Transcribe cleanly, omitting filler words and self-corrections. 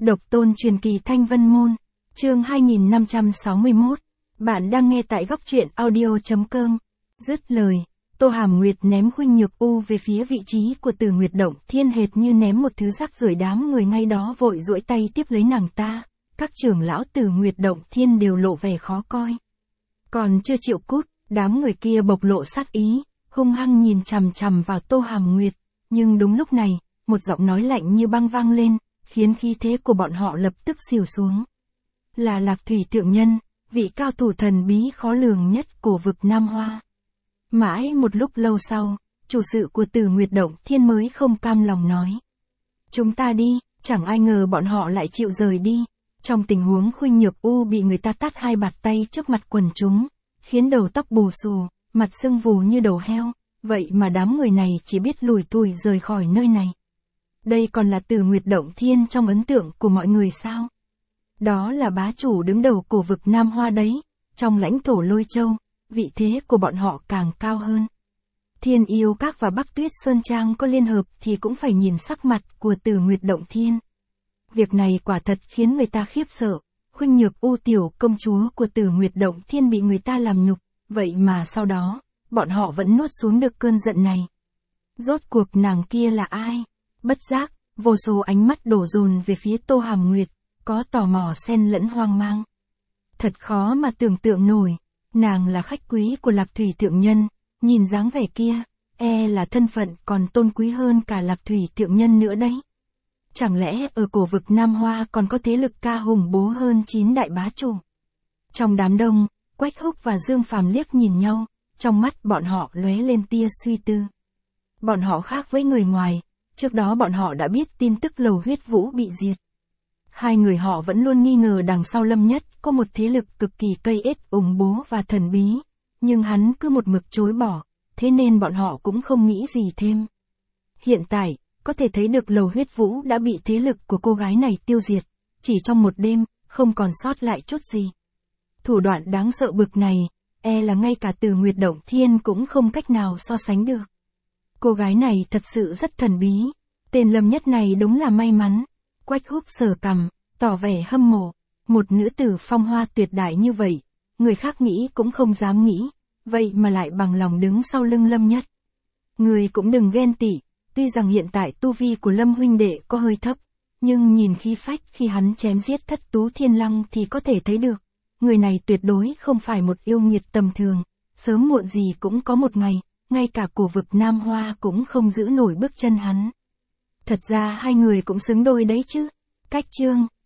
Độc tôn truyền kỳ Thanh Vân Môn, chương 2561. Bạn đang nghe tại góc truyện audio.com. Dứt lời, Tô Hàm Nguyệt ném Khuynh Nhược U về phía vị trí của Từ Nguyệt Động Thiên hệt như ném một thứ rác rưởi, đám người ngay đó vội duỗi tay tiếp lấy nàng ta. Các trưởng lão Từ Nguyệt Động Thiên đều lộ vẻ khó coi. Còn chưa chịu cút, đám người kia bộc lộ sát ý, hung hăng nhìn chằm chằm vào Tô Hàm Nguyệt. Nhưng đúng lúc này, một giọng nói lạnh như băng vang lên, khiến khí thế của bọn họ lập tức xìu xuống. Là Lạc Thủy Thượng Nhân, vị cao thủ thần bí khó lường nhất của vực Nam Hoa. Mãi một lúc lâu sau, chủ sự của Từ Nguyệt Động Thiên mới không cam lòng nói. Chúng ta đi, chẳng ai ngờ bọn họ lại chịu rời đi. Trong tình huống Khuynh Nhược U bị người ta tát hai bạt tay trước mặt quần chúng, khiến đầu tóc bù xù, mặt sưng vù như đầu heo, vậy mà đám người này chỉ biết lủi thủi rời khỏi nơi này. Đây còn là Từ Nguyệt Động Thiên trong ấn tượng của mọi người sao? Đó là bá chủ đứng đầu của vực Nam Hoa đấy, trong lãnh thổ Lôi Châu, vị thế của bọn họ càng cao hơn. Thiên Yêu Các và Bắc Tuyết Sơn Trang có liên hợp thì cũng phải nhìn sắc mặt của Từ Nguyệt Động Thiên. Việc này quả thật khiến người ta khiếp sợ. Khuynh Nhược U tiểu công chúa của Từ Nguyệt Động Thiên bị người ta làm nhục, vậy mà sau đó, bọn họ vẫn nuốt xuống được cơn giận này. Rốt cuộc nàng kia là ai? Bất giác, vô số ánh mắt đổ dồn về phía Tô Hàm Nguyệt, có tò mò xen lẫn hoang mang. Thật khó mà tưởng tượng nổi, nàng là khách quý của Lạc Thủy Thượng Nhân, nhìn dáng vẻ kia, là thân phận còn tôn quý hơn cả Lạc Thủy Thượng Nhân nữa đấy. Chẳng lẽ ở cổ vực Nam Hoa còn có thế lực ca hùng bố hơn 9 đại bá chủ? Trong đám đông, Quách Húc và Dương Phàm liếc nhìn nhau, trong mắt bọn họ lóe lên tia suy tư. Bọn họ khác với người ngoài, trước đó bọn họ đã biết tin tức Lầu Huyết Vũ bị diệt. Hai người họ vẫn luôn nghi ngờ đằng sau Lâm Nhất có một thế lực cực kỳ cây ết ủng bố và thần bí, nhưng hắn cứ một mực chối bỏ, thế nên bọn họ cũng không nghĩ gì thêm. Hiện tại, có thể thấy được Lầu Huyết Vũ đã bị thế lực của cô gái này tiêu diệt, chỉ trong một đêm, không còn sót lại chút gì. Thủ đoạn đáng sợ bực này, là ngay cả Từ Nguyệt Động Thiên cũng không cách nào so sánh được. Cô gái này thật sự rất thần bí, tên Lâm Nhất này đúng là may mắn. Quách Húc sờ cằm, tỏ vẻ hâm mộ, một nữ tử phong hoa tuyệt đại như vậy, người khác nghĩ cũng không dám nghĩ, vậy mà lại bằng lòng đứng sau lưng Lâm Nhất. Người cũng đừng ghen tị, tuy rằng hiện tại tu vi của Lâm huynh đệ có hơi thấp, nhưng nhìn khí phách khi hắn chém giết Thất Tú Thiên Lăng thì có thể thấy được, người này tuyệt đối không phải một yêu nghiệt tầm thường, sớm muộn gì cũng có một ngày, ngay cả cổ vực Nam Hoa cũng không giữ nổi bước chân hắn. Thật ra hai người cũng xứng đôi đấy chứ. Cách chương